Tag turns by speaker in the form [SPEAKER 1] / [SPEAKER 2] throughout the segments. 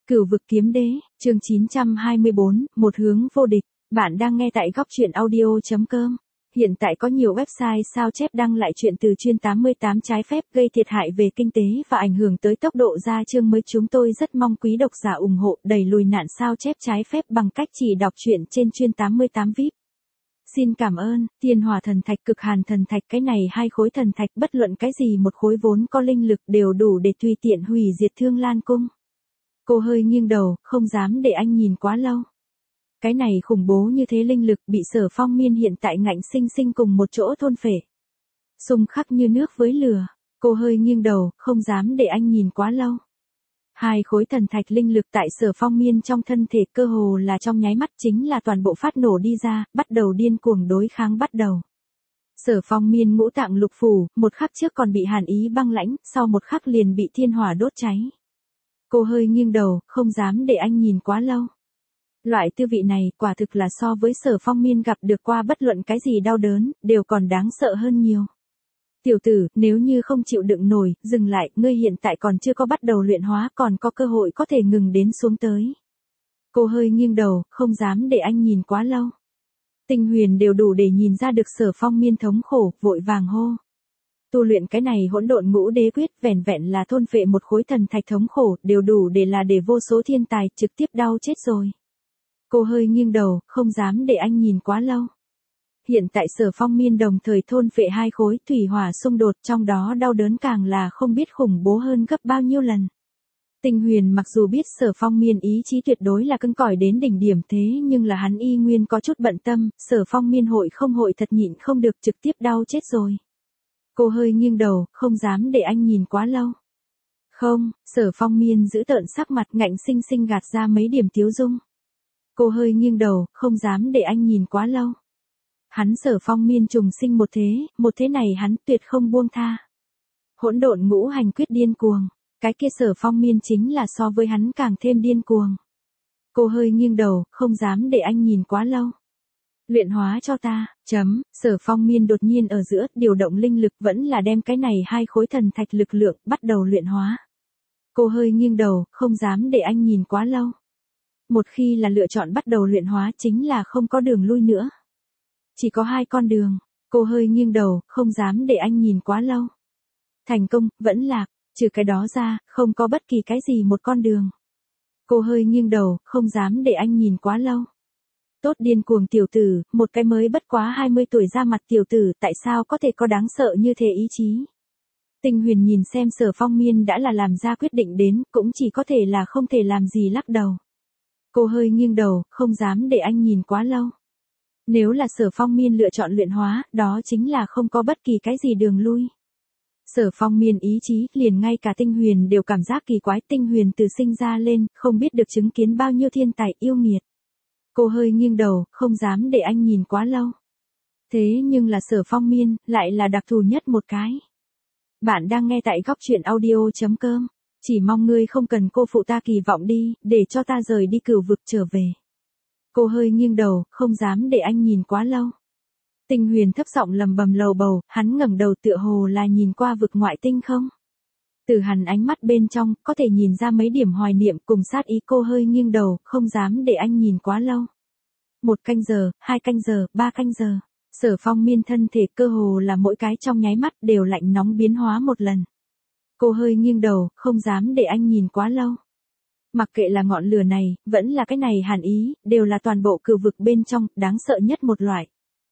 [SPEAKER 1] Cửu vực kiếm đế, chương 924, một hướng vô địch. Bạn đang nghe tại góc truyện audio.com. Hiện tại có nhiều website sao chép đăng lại chuyện từ chuyên 88 trái phép gây thiệt hại về kinh tế và ảnh hưởng tới tốc độ ra chương mới. Chúng tôi rất mong quý độc giả ủng hộ đẩy lùi nạn sao chép trái phép bằng cách chỉ đọc truyện trên chuyên 88 VIP. Xin cảm ơn. Thiên hỏa thần thạch, cực hàn thần thạch, cái này hai khối thần thạch bất luận cái gì một khối vốn có linh lực đều đủ để tùy tiện hủy diệt Thương Lan cung. Cô hơi nghiêng đầu, không dám để anh nhìn quá lâu. Cái này khủng bố như thế linh lực bị Sở Phong Miên hiện tại ngạnh sinh sinh cùng một chỗ thôn phệ. Xung khắc như nước với lửa. Cô hơi nghiêng đầu, không dám để anh nhìn quá lâu. Hai khối thần thạch linh lực tại Sở Phong Miên trong thân thể cơ hồ là trong nháy mắt chính là toàn bộ phát nổ đi ra, bắt đầu điên cuồng đối kháng bắt đầu. Sở Phong Miên ngũ tạng lục phủ, một khắc trước còn bị hàn ý băng lãnh, sau một khắc liền bị thiên hỏa đốt cháy. Cô hơi nghiêng đầu, không dám để anh nhìn quá lâu. Loại tư vị này quả thực là so với Sở Phong Miên gặp được qua bất luận cái gì đau đớn, đều còn đáng sợ hơn nhiều. Tiểu tử, nếu như không chịu đựng nổi, dừng lại, ngươi hiện tại còn chưa có bắt đầu luyện hóa, còn có cơ hội có thể ngừng đến xuống tới. Cô hơi nghiêng đầu, không dám để anh nhìn quá lâu. Tinh huyền đều đủ để nhìn ra được Sở Phong Miên thống khổ, vội vàng hô. Tu luyện cái này hỗn độn ngũ đế quyết, vẻn vẹn là thôn phệ một khối thần thạch thống khổ, đều đủ để là để vô số thiên tài trực tiếp đau chết rồi. Cô hơi nghiêng đầu, không dám để anh nhìn quá lâu. Hiện tại Sở Phong Miên đồng thời thôn phệ hai khối thủy hỏa xung đột, trong đó đau đớn càng là không biết khủng bố hơn gấp bao nhiêu lần. Tinh huyền mặc dù biết Sở Phong Miên ý chí tuyệt đối là cứng cỏi đến đỉnh điểm, thế nhưng là hắn y nguyên có chút bận tâm, Sở Phong Miên hội không hội thật nhịn không được trực tiếp đau chết rồi. Cô hơi nghiêng đầu, không dám để anh nhìn quá lâu. Không, Sở Phong Miên giữ tợn sắc mặt, ngạnh sinh sinh gạt ra mấy điểm tiếu dung. Cô hơi nghiêng đầu, không dám để anh nhìn quá lâu. Hắn Sở Phong Miên trùng sinh một thế này hắn tuyệt không buông tha. Hỗn độn ngũ hành quyết điên cuồng, cái kia Sở Phong Miên chính là so với hắn càng thêm điên cuồng. Cô hơi nghiêng đầu, không dám để anh nhìn quá lâu. Luyện hóa cho ta, Sở Phong Miên đột nhiên ở giữa, điều động linh lực vẫn là đem cái này hai khối thần thạch lực lượng, bắt đầu luyện hóa. Cô hơi nghiêng đầu, không dám để anh nhìn quá lâu. Một khi là lựa chọn bắt đầu luyện hóa chính là không có đường lui nữa. Chỉ có hai con đường, cô hơi nghiêng đầu, không dám để anh nhìn quá lâu. Thành công, vẫn lạc, trừ cái đó ra, không có bất kỳ cái gì một con đường. Cô hơi nghiêng đầu, không dám để anh nhìn quá lâu. Tốt điên cuồng tiểu tử, một cái mới bất quá 20 tuổi ra mặt tiểu tử, tại sao có thể có đáng sợ như thế ý chí. Tinh huyền nhìn xem Sở Phong Miên đã là làm ra quyết định đến, cũng chỉ có thể là không thể làm gì lắc đầu. Cô hơi nghiêng đầu, không dám để anh nhìn quá lâu. Nếu là Sở Phong Miên lựa chọn luyện hóa, đó chính là không có bất kỳ cái gì đường lui. Sở Phong Miên ý chí, liền ngay cả Tinh huyền đều cảm giác kỳ quái, Tinh huyền từ sinh ra lên, không biết được chứng kiến bao nhiêu thiên tài yêu nghiệt. Cô hơi nghiêng đầu, không dám để anh nhìn quá lâu. Thế nhưng là Sở Phong Miên, lại là đặc thù nhất một cái. Bạn đang nghe tại góc truyện audio.com. Chỉ mong ngươi không cần cô phụ ta kỳ vọng đi, để cho ta rời đi cửu vực trở về. Cô hơi nghiêng đầu, không dám để anh nhìn quá lâu. Tinh huyền thấp giọng lầm bầm lầu bầu, hắn ngẩng đầu tựa hồ là nhìn qua vực ngoại tinh không. Từ hắn ánh mắt bên trong, có thể nhìn ra mấy điểm hoài niệm cùng sát ý. Cô hơi nghiêng đầu, không dám để anh nhìn quá lâu. 1 canh giờ, 2 canh giờ, 3 canh giờ. Sở Phong Miên thân thể cơ hồ là mỗi cái trong nháy mắt đều lạnh nóng biến hóa một lần. Cô hơi nghiêng đầu, không dám để anh nhìn quá lâu. Mặc kệ là ngọn lửa này, vẫn là cái này hàn ý, đều là toàn bộ cửu vực bên trong, đáng sợ nhất một loại.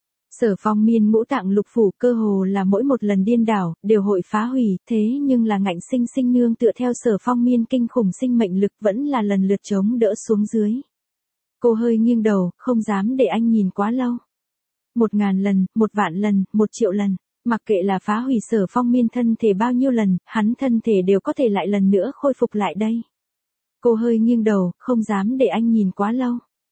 [SPEAKER 1] Sở Phong Miên ngũ tạng lục phủ cơ hồ là mỗi một lần điên đảo, đều hội phá hủy, thế nhưng là ngạnh sinh sinh nương tựa theo Sở Phong Miên kinh khủng sinh mệnh lực vẫn là lần lượt chống đỡ xuống dưới. Cô hơi nghiêng đầu, không dám để anh nhìn quá lâu. 1000 lần, 1.000.000 lần, 1 triệu lần. Mặc kệ là phá hủy Sở Phong Miên thân thể bao nhiêu lần, hắn thân thể đều có thể lại lần nữa khôi phục lại đây. Cô hơi nghiêng đầu, không dám để anh nhìn quá lâu.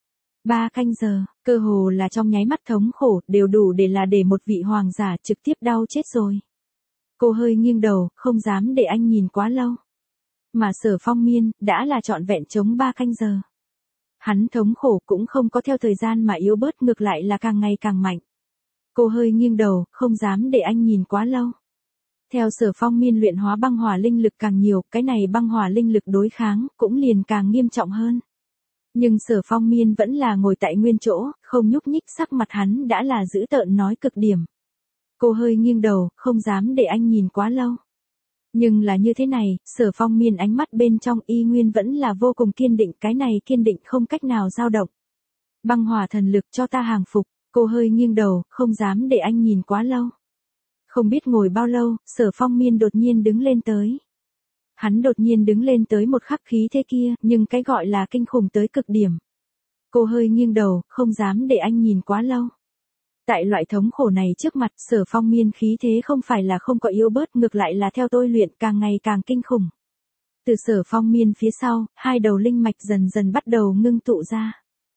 [SPEAKER 1] 3 canh giờ, cơ hồ là trong nháy mắt thống khổ, đều đủ để là để một vị hoàng giả trực tiếp đau chết rồi. Cô hơi nghiêng đầu, không dám để anh nhìn quá lâu. Mà Sở Phong Miên, đã là trọn vẹn chống 3 canh giờ. Hắn thống khổ cũng không có theo thời gian mà yếu bớt, ngược lại là càng ngày càng mạnh. Cô hơi nghiêng đầu, không dám để anh nhìn quá lâu. Theo Sở Phong Miên luyện hóa băng hỏa linh lực càng nhiều, cái này băng hỏa linh lực đối kháng cũng liền càng nghiêm trọng hơn. Nhưng Sở Phong Miên vẫn là ngồi tại nguyên chỗ, không nhúc nhích, sắc mặt hắn đã là dữ tợn nói cực điểm. Cô hơi nghiêng đầu, không dám để anh nhìn quá lâu. Nhưng là như thế này, Sở Phong Miên ánh mắt bên trong y nguyên vẫn là vô cùng kiên định, cái này kiên định không cách nào dao động. Băng hỏa thần lực cho ta hàng phục, cô hơi nghiêng đầu, không dám để anh nhìn quá lâu. Không biết ngồi bao lâu, Sở Phong Miên đột nhiên đứng lên tới. Hắn đột nhiên đứng lên tới một khắc khí thế kia, nhưng cái gọi là kinh khủng tới cực điểm. Cô hơi nghiêng đầu, không dám để anh nhìn quá lâu. Tại loại thống khổ này trước mặt, Sở Phong Miên khí thế không phải là không có yếu bớt, ngược lại là theo tôi luyện càng ngày càng kinh khủng. Từ Sở Phong Miên phía sau, hai đầu linh mạch dần dần bắt đầu ngưng tụ ra.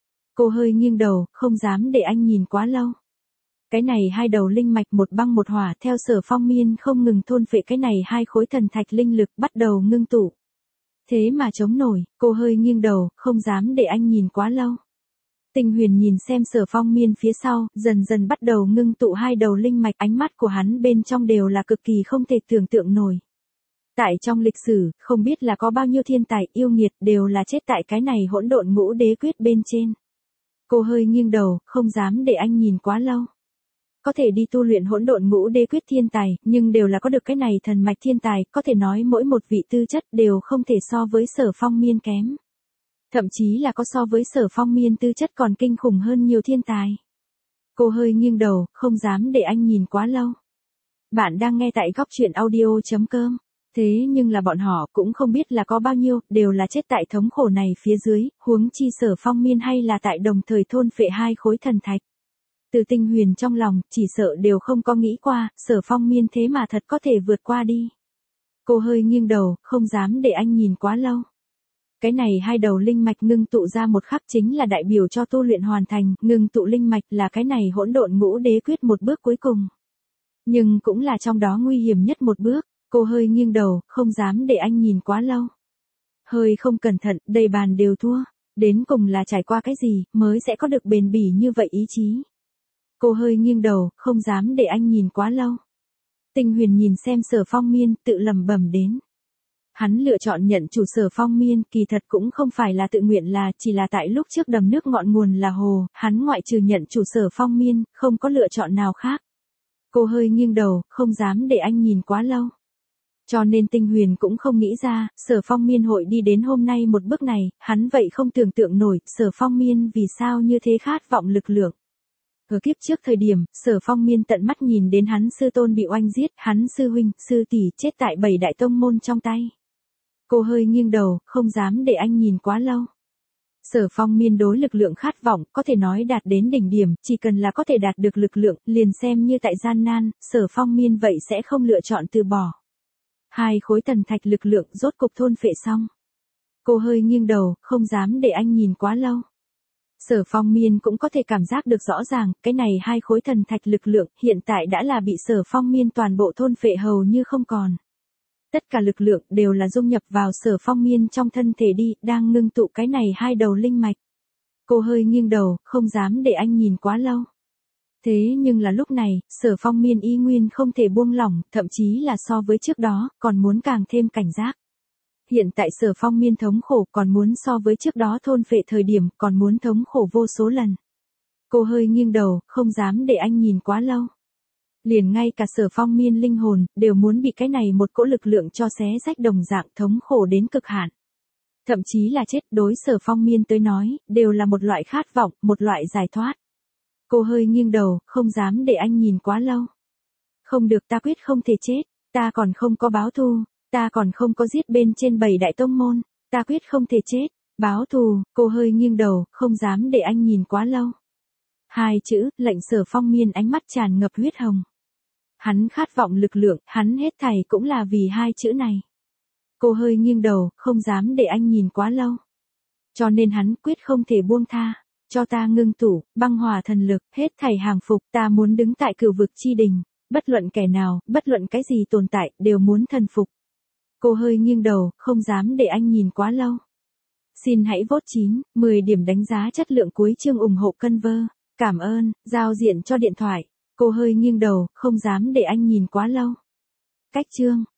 [SPEAKER 1] Cô hơi nghiêng đầu, không dám để anh nhìn quá lâu. Cái này hai đầu linh mạch một băng một hỏa, theo Sở Phong Miên không ngừng thôn phệ cái này hai khối thần thạch linh lực bắt đầu ngưng tụ. Thế mà chống nổi, cô hơi nghiêng đầu, không dám để anh nhìn quá lâu. Tinh Huyền nhìn xem Sở Phong Miên phía sau, dần dần bắt đầu ngưng tụ hai đầu linh mạch, ánh mắt của hắn bên trong đều là cực kỳ không thể tưởng tượng nổi. Tại trong lịch sử, không biết là có bao nhiêu thiên tài yêu nghiệt đều là chết tại cái này hỗn độn ngũ đế quyết bên trên. Cô hơi nghiêng đầu, không dám để anh nhìn quá lâu. Có thể đi tu luyện hỗn độn ngũ đế quyết thiên tài, nhưng đều là có được cái này thần mạch thiên tài, có thể nói mỗi một vị tư chất đều không thể so với Sở Phong Miên kém. Thậm chí là có so với Sở Phong Miên tư chất còn kinh khủng hơn nhiều thiên tài. Cô hơi nghiêng đầu, không dám để anh nhìn quá lâu. Bạn đang nghe tại góc truyện audio.com. Thế nhưng là bọn họ cũng không biết là có bao nhiêu, đều là chết tại thống khổ này phía dưới, huống chi Sở Phong Miên hay là tại đồng thời thôn phệ hai khối thần thạch. Từ Tinh Huyền trong lòng, chỉ sợ đều không có nghĩ qua, Sở Phong Miên thế mà thật có thể vượt qua đi. Cô hơi nghiêng đầu, không dám để anh nhìn quá lâu. Cái này hai đầu linh mạch ngưng tụ ra một khắc chính là đại biểu cho tu luyện hoàn thành, ngưng tụ linh mạch là cái này hỗn độn ngũ đế quyết một bước cuối cùng. Nhưng cũng là trong đó nguy hiểm nhất một bước, cô hơi nghiêng đầu, không dám để anh nhìn quá lâu. Hơi không cẩn thận, đầy bàn đều thua, đến cùng là trải qua cái gì, mới sẽ có được bền bỉ như vậy ý chí. Cô hơi nghiêng đầu, không dám để anh nhìn quá lâu. Tinh Huyền nhìn xem Sở Phong Miên, tự lẩm bẩm đến. Hắn lựa chọn nhận chủ Sở Phong Miên, kỳ thật cũng không phải là tự nguyện, là chỉ là tại lúc trước đầm nước ngọn nguồn là hồ, hắn ngoại trừ nhận chủ Sở Phong Miên, không có lựa chọn nào khác. Cô hơi nghiêng đầu, không dám để anh nhìn quá lâu. Cho nên Tinh Huyền cũng không nghĩ ra, Sở Phong Miên hội đi đến hôm nay một bước này, hắn vậy không tưởng tượng nổi, Sở Phong Miên vì sao như thế khát vọng lực lượng. Ở kiếp trước thời điểm, Sở Phong Miên tận mắt nhìn đến hắn sư tôn bị oanh giết, hắn sư huynh, sư tỷ chết tại 7 đại tông môn trong tay. Cô hơi nghiêng đầu, không dám để anh nhìn quá lâu. Sở Phong Miên đối lực lượng khát vọng, có thể nói đạt đến đỉnh điểm, chỉ cần là có thể đạt được lực lượng, liền xem như tại gian nan, Sở Phong Miên vậy sẽ không lựa chọn từ bỏ. Hai khối thần thạch lực lượng rốt cục thôn phệ xong. Cô hơi nghiêng đầu, không dám để anh nhìn quá lâu. Sở Phong Miên cũng có thể cảm giác được rõ ràng, cái này hai khối thần thạch lực lượng hiện tại đã là bị Sở Phong Miên toàn bộ thôn phệ hầu như không còn. Tất cả lực lượng đều là dung nhập vào Sở Phong Miên trong thân thể đi, đang ngưng tụ cái này hai đầu linh mạch. Cô hơi nghiêng đầu, không dám để anh nhìn quá lâu. Thế nhưng là lúc này, Sở Phong Miên y nguyên không thể buông lỏng, thậm chí là so với trước đó, còn muốn càng thêm cảnh giác. Hiện tại Sở Phong Miên thống khổ còn muốn so với trước đó thôn phệ thời điểm, còn muốn thống khổ vô số lần. Cô hơi nghiêng đầu, không dám để anh nhìn quá lâu. Liền ngay cả Sở Phong Miên linh hồn, đều muốn bị cái này một cỗ lực lượng cho xé rách đồng dạng thống khổ đến cực hạn. Thậm chí là chết đối Sở Phong Miên tới nói, đều là một loại khát vọng, một loại giải thoát. Cô hơi nghiêng đầu, không dám để anh nhìn quá lâu. Không được, ta quyết không thể chết, ta còn không có báo thù, ta còn không có giết bên trên 7 đại tông môn, ta quyết không thể chết, báo thù, cô hơi nghiêng đầu, không dám để anh nhìn quá lâu. Hai chữ, lệnh Sở Phong Miên ánh mắt tràn ngập huyết hồng. Hắn khát vọng lực lượng, hắn hết thảy cũng là vì hai chữ này. Cô hơi nghiêng đầu, không dám để anh nhìn quá lâu. Cho nên hắn quyết không thể buông tha. Cho ta ngưng tụ, băng hỏa thần lực, hết thảy hàng phục, ta muốn đứng tại cửu vực chi đỉnh, bất luận kẻ nào, bất luận cái gì tồn tại, đều muốn thần phục. Cô hơi nghiêng đầu, không dám để anh nhìn quá lâu. Xin hãy vote 9, 10 điểm đánh giá chất lượng cuối chương ủng hộ Conver. Cảm ơn, giao diện cho điện thoại. Cô hơi nghiêng đầu, không dám để anh nhìn quá lâu. Cách chương